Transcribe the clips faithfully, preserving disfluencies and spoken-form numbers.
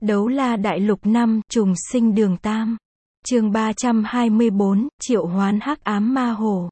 Đấu la đại lục năm, trùng sinh đường tam. Chương ba trăm hai mươi bốn, triệu hoán hắc ám ma hồ.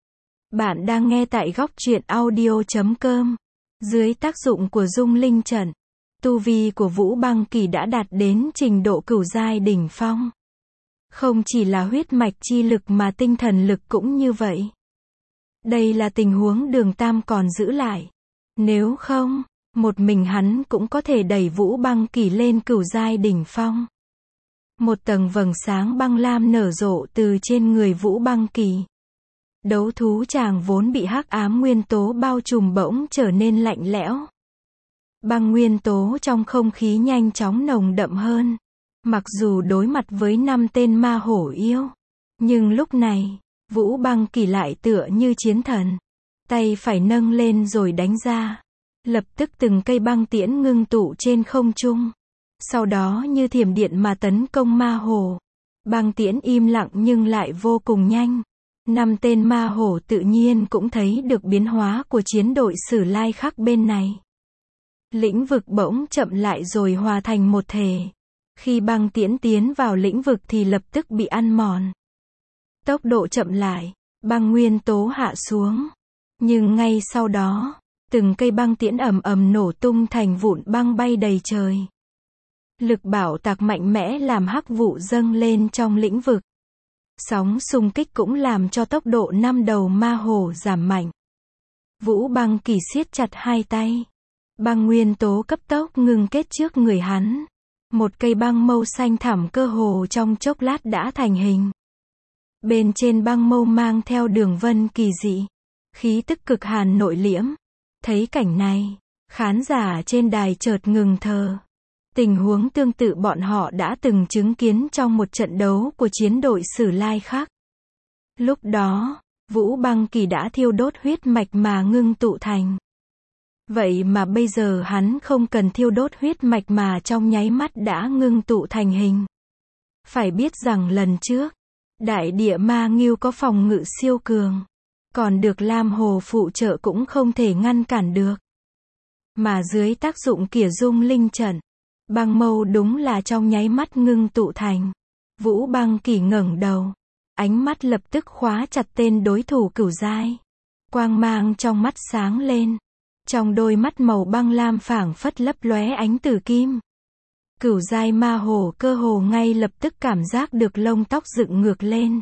Bạn đang nghe tại góc truyện audio chấm com. Dưới tác dụng của dung linh trận, tu vi của Vũ Băng Kỳ đã đạt đến trình độ cửu giai đỉnh phong. Không chỉ là huyết mạch chi lực mà tinh thần lực cũng như vậy. Đây là tình huống đường tam còn giữ lại. Nếu không, một mình hắn cũng có thể đẩy Vũ Băng Kỳ lên cửu giai đỉnh phong. Một tầng vầng sáng băng lam nở rộ từ trên người Vũ Băng Kỳ. Đấu thú chàng vốn bị hắc ám nguyên tố bao trùm bỗng trở nên lạnh lẽo. Băng nguyên tố trong không khí nhanh chóng nồng đậm hơn. Mặc dù đối mặt với năm tên ma hổ yêu, nhưng lúc này, Vũ Băng Kỳ lại tựa như chiến thần. Tay phải nâng lên rồi đánh ra. Lập tức từng cây băng tiễn ngưng tụ trên không trung. Sau đó như thiểm điện mà tấn công ma hổ. Băng tiễn im lặng nhưng lại vô cùng nhanh. Năm tên ma hổ tự nhiên cũng thấy được biến hóa của chiến đội Sử Lai Khắc bên này. Lĩnh vực bỗng chậm lại rồi hòa thành một thể. Khi băng tiễn tiến vào lĩnh vực thì lập tức bị ăn mòn. Tốc độ chậm lại, băng nguyên tố hạ xuống. Nhưng ngay sau đó, từng cây băng tiễn ầm ầm nổ tung thành vụn băng bay đầy trời. Lực bảo tạc mạnh mẽ làm hắc vụ dâng lên trong lĩnh vực. Sóng xung kích cũng làm cho tốc độ năm đầu ma hổ giảm mạnh. Vũ Băng Kỳ siết chặt hai tay. Băng nguyên tố cấp tốc ngưng kết trước người hắn. Một cây băng mâu xanh thẳm cơ hồ trong chốc lát đã thành hình. Bên trên băng mâu mang theo đường vân kỳ dị. Khí tức cực hàn nội liễm. Thấy cảnh này, khán giả trên đài chợt ngừng thở. Tình huống tương tự bọn họ đã từng chứng kiến trong một trận đấu của chiến đội Sử Lai Khắc. Lúc đó, Vũ Băng Kỳ đã thiêu đốt huyết mạch mà ngưng tụ thành. Vậy mà bây giờ hắn không cần thiêu đốt huyết mạch mà trong nháy mắt đã ngưng tụ thành hình. Phải biết rằng lần trước, đại địa ma ngưu có phòng ngự siêu cường. Còn được Lam Hồ phụ trợ cũng không thể ngăn cản được. Mà dưới tác dụng kìa dung linh trận, băng mâu đúng là trong nháy mắt ngưng tụ thành. Vũ Băng Kỳ ngẩng đầu, ánh mắt lập tức khóa chặt tên đối thủ cửu giai. Quang mang trong mắt sáng lên. Trong đôi mắt màu băng lam phảng phất lấp lóe ánh tử kim. Cửu giai ma hồ cơ hồ ngay lập tức cảm giác được lông tóc dựng ngược lên.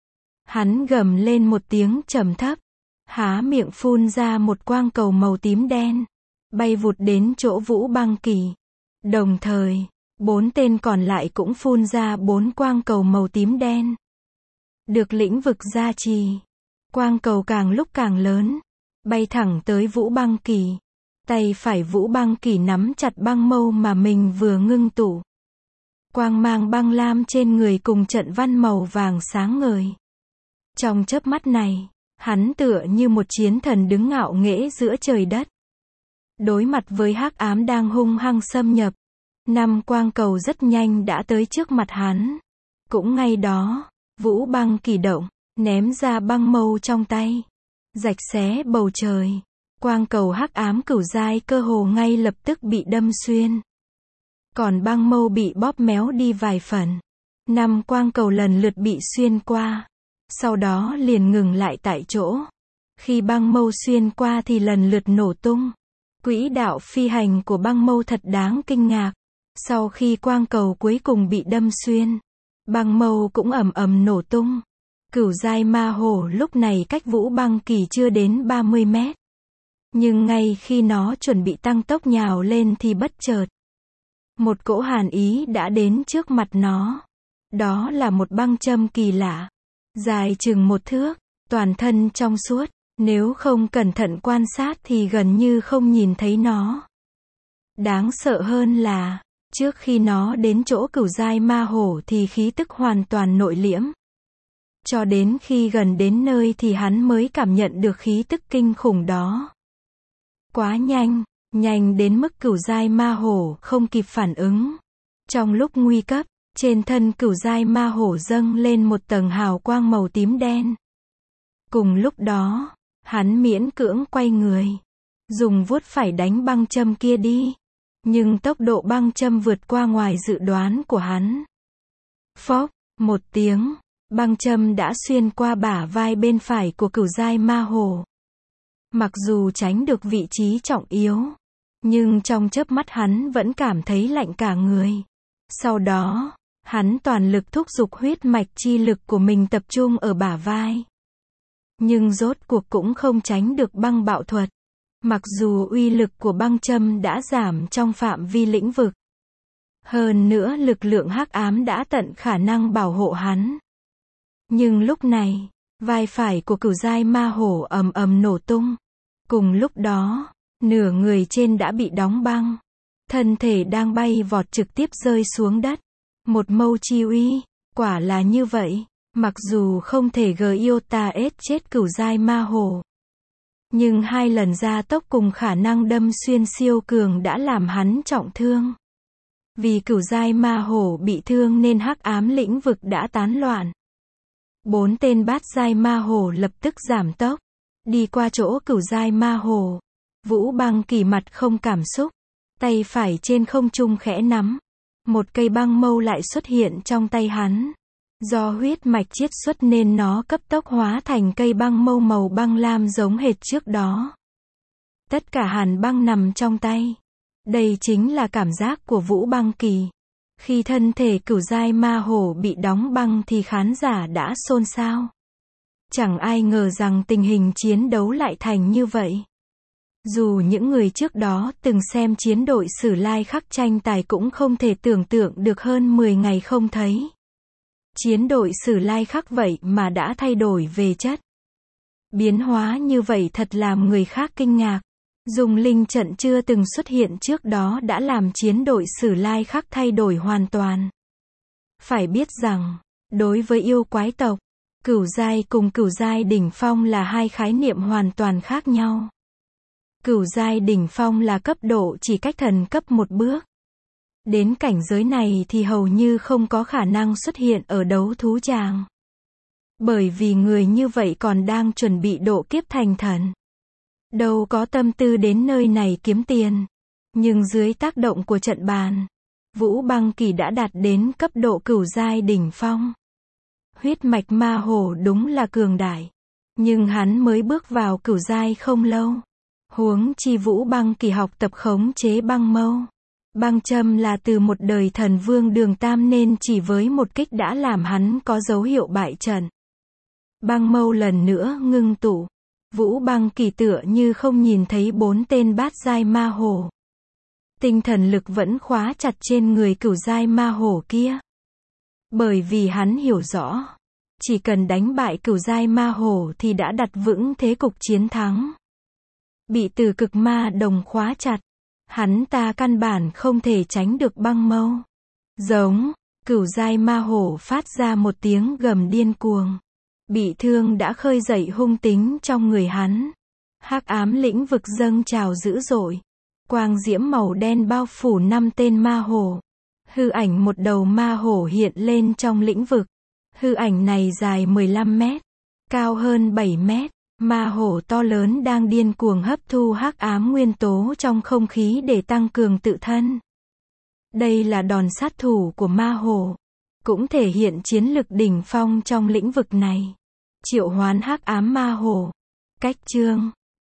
Hắn gầm lên một tiếng trầm thấp, há miệng phun ra một quang cầu màu tím đen, bay vụt đến chỗ Vũ Băng Kỳ. Đồng thời, bốn tên còn lại cũng phun ra bốn quang cầu màu tím đen. Được lĩnh vực gia trì, quang cầu càng lúc càng lớn, bay thẳng tới Vũ Băng Kỳ. Tay phải Vũ Băng Kỳ nắm chặt băng mâu mà mình vừa ngưng tụ. Quang mang băng lam trên người cùng trận văn màu vàng sáng ngời. Trong chớp mắt này, hắn tựa như một chiến thần đứng ngạo nghễ giữa trời đất. Đối mặt với hắc ám đang hung hăng xâm nhập, năm quang cầu rất nhanh đã tới trước mặt hắn. Cũng ngay đó, Vũ Băng Kỳ động, ném ra băng mâu trong tay, rạch xé bầu trời. Quang cầu hắc ám cửu giai cơ hồ ngay lập tức bị đâm xuyên. Còn băng mâu bị bóp méo đi vài phần. Năm quang cầu lần lượt bị xuyên qua. Sau đó liền ngừng lại tại chỗ. Khi băng mâu xuyên qua thì lần lượt nổ tung. Quỹ đạo phi hành của băng mâu thật đáng kinh ngạc. Sau khi quang cầu cuối cùng bị đâm xuyên, băng mâu cũng ầm ầm nổ tung. Cửu giai ma hổ lúc này cách Vũ Băng Kỳ chưa đến ba mươi mét. Nhưng ngay khi nó chuẩn bị tăng tốc nhào lên thì bất chợt, một cỗ hàn ý đã đến trước mặt nó. Đó là một băng châm kỳ lạ, dài chừng một thước, toàn thân trong suốt. Nếu không cẩn thận quan sát thì gần như không nhìn thấy nó. Đáng sợ hơn là, trước khi nó đến chỗ cửu giai ma hổ thì khí tức hoàn toàn nội liễm. Cho đến khi gần đến nơi thì hắn mới cảm nhận được khí tức kinh khủng đó. Quá nhanh, nhanh đến mức cửu giai ma hổ không kịp phản ứng. Trong lúc nguy cấp, trên thân cửu giai ma hổ dâng lên một tầng hào quang màu tím đen. Cùng lúc đó, hắn miễn cưỡng quay người, dùng vuốt phải đánh băng châm kia đi. Nhưng tốc độ băng châm vượt qua ngoài dự đoán của hắn. Phốc, một tiếng, băng châm đã xuyên qua bả vai bên phải của Cửu giai ma hổ. Mặc dù tránh được vị trí trọng yếu, nhưng trong chớp mắt hắn vẫn cảm thấy lạnh cả người. Sau đó, hắn toàn lực thúc giục huyết mạch chi lực của mình tập trung ở bả vai. Nhưng rốt cuộc cũng không tránh được băng bạo thuật. Mặc dù uy lực của băng châm đã giảm trong phạm vi lĩnh vực. Hơn nữa lực lượng hắc ám đã tận khả năng bảo hộ hắn. Nhưng lúc này, vai phải của Cửu giai ma hổ ầm ầm nổ tung. Cùng lúc đó, nửa người trên đã bị đóng băng. Thân thể đang bay vọt trực tiếp rơi xuống đất. Một mâu chi uy, quả là như vậy. Mặc dù không thể gây iota ết chết Cửu giai ma hổ. Nhưng hai lần gia tốc cùng khả năng đâm xuyên siêu cường đã làm hắn trọng thương. Vì Cửu giai ma hổ bị thương nên hắc ám lĩnh vực đã tán loạn. Bốn tên bát giai ma hổ lập tức giảm tốc. Đi qua chỗ Cửu giai ma hổ. Vũ Băng Kỳ mặt không cảm xúc. Tay phải trên không trung khẽ nắm. Một cây băng mâu lại xuất hiện trong tay hắn. Do huyết mạch chiết xuất nên nó cấp tốc hóa thành cây băng mâu màu băng lam giống hệt trước đó. Tất cả hàn băng nằm trong tay. Đây chính là cảm giác của Vũ Băng Kỳ. Khi thân thể Cửu giai ma hổ bị đóng băng thì khán giả đã xôn xao. Chẳng ai ngờ rằng tình hình chiến đấu lại thành như vậy. Dù những người trước đó từng xem chiến đội Sử Lai Khắc tranh tài cũng không thể tưởng tượng được hơn mười ngày không thấy. Chiến đội Sử Lai Khắc vậy mà đã thay đổi về chất. Biến hóa như vậy thật làm người khác kinh ngạc. Dùng linh trận chưa từng xuất hiện trước đó đã làm chiến đội Sử Lai Khắc thay đổi hoàn toàn. Phải biết rằng, đối với yêu quái tộc, Cửu giai cùng Cửu giai đỉnh phong là hai khái niệm hoàn toàn khác nhau. Cửu giai đỉnh phong là cấp độ chỉ cách thần cấp một bước. Đến cảnh giới này thì hầu như không có khả năng xuất hiện ở đấu thú tràng. Bởi vì người như vậy còn đang chuẩn bị độ kiếp thành thần. Đâu có tâm tư đến nơi này kiếm tiền. Nhưng dưới tác động của trận bàn, Vũ Băng Kỳ đã đạt đến cấp độ cửu giai đỉnh phong. Huyết mạch ma hổ đúng là cường đại. Nhưng hắn mới bước vào cửu giai không lâu. Huống chi Vũ Băng Kỳ học tập khống chế băng mâu. Băng châm là từ một đời thần vương Đường Tam nên chỉ với một kích đã làm hắn có dấu hiệu bại trận. Băng mâu lần nữa ngưng tụ. Vũ Băng Kỳ tựa như không nhìn thấy bốn tên bát giai ma hổ. Tinh thần lực vẫn khóa chặt trên người cửu giai ma hổ kia. Bởi vì hắn hiểu rõ, chỉ cần đánh bại cửu giai ma hổ thì đã đặt vững thế cục chiến thắng. Bị từ cực ma đồng khóa chặt, hắn ta căn bản không thể tránh được băng mâu. Giống, cửu giai ma hổ phát ra một tiếng gầm điên cuồng. Bị thương đã khơi dậy hung tính trong người hắn. Hắc ám lĩnh vực dâng trào dữ dội. Quang diễm màu đen bao phủ năm tên ma hổ. Hư ảnh một đầu ma hổ hiện lên trong lĩnh vực. Hư ảnh này dài mười lăm mét, cao hơn bảy mét. Ma hổ to lớn đang điên cuồng hấp thu hắc ám nguyên tố trong không khí để tăng cường tự thân. Đây là đòn sát thủ của ma hổ, cũng thể hiện chiến lực đỉnh phong trong lĩnh vực này. Triệu hoán hắc ám ma hổ. Cách chương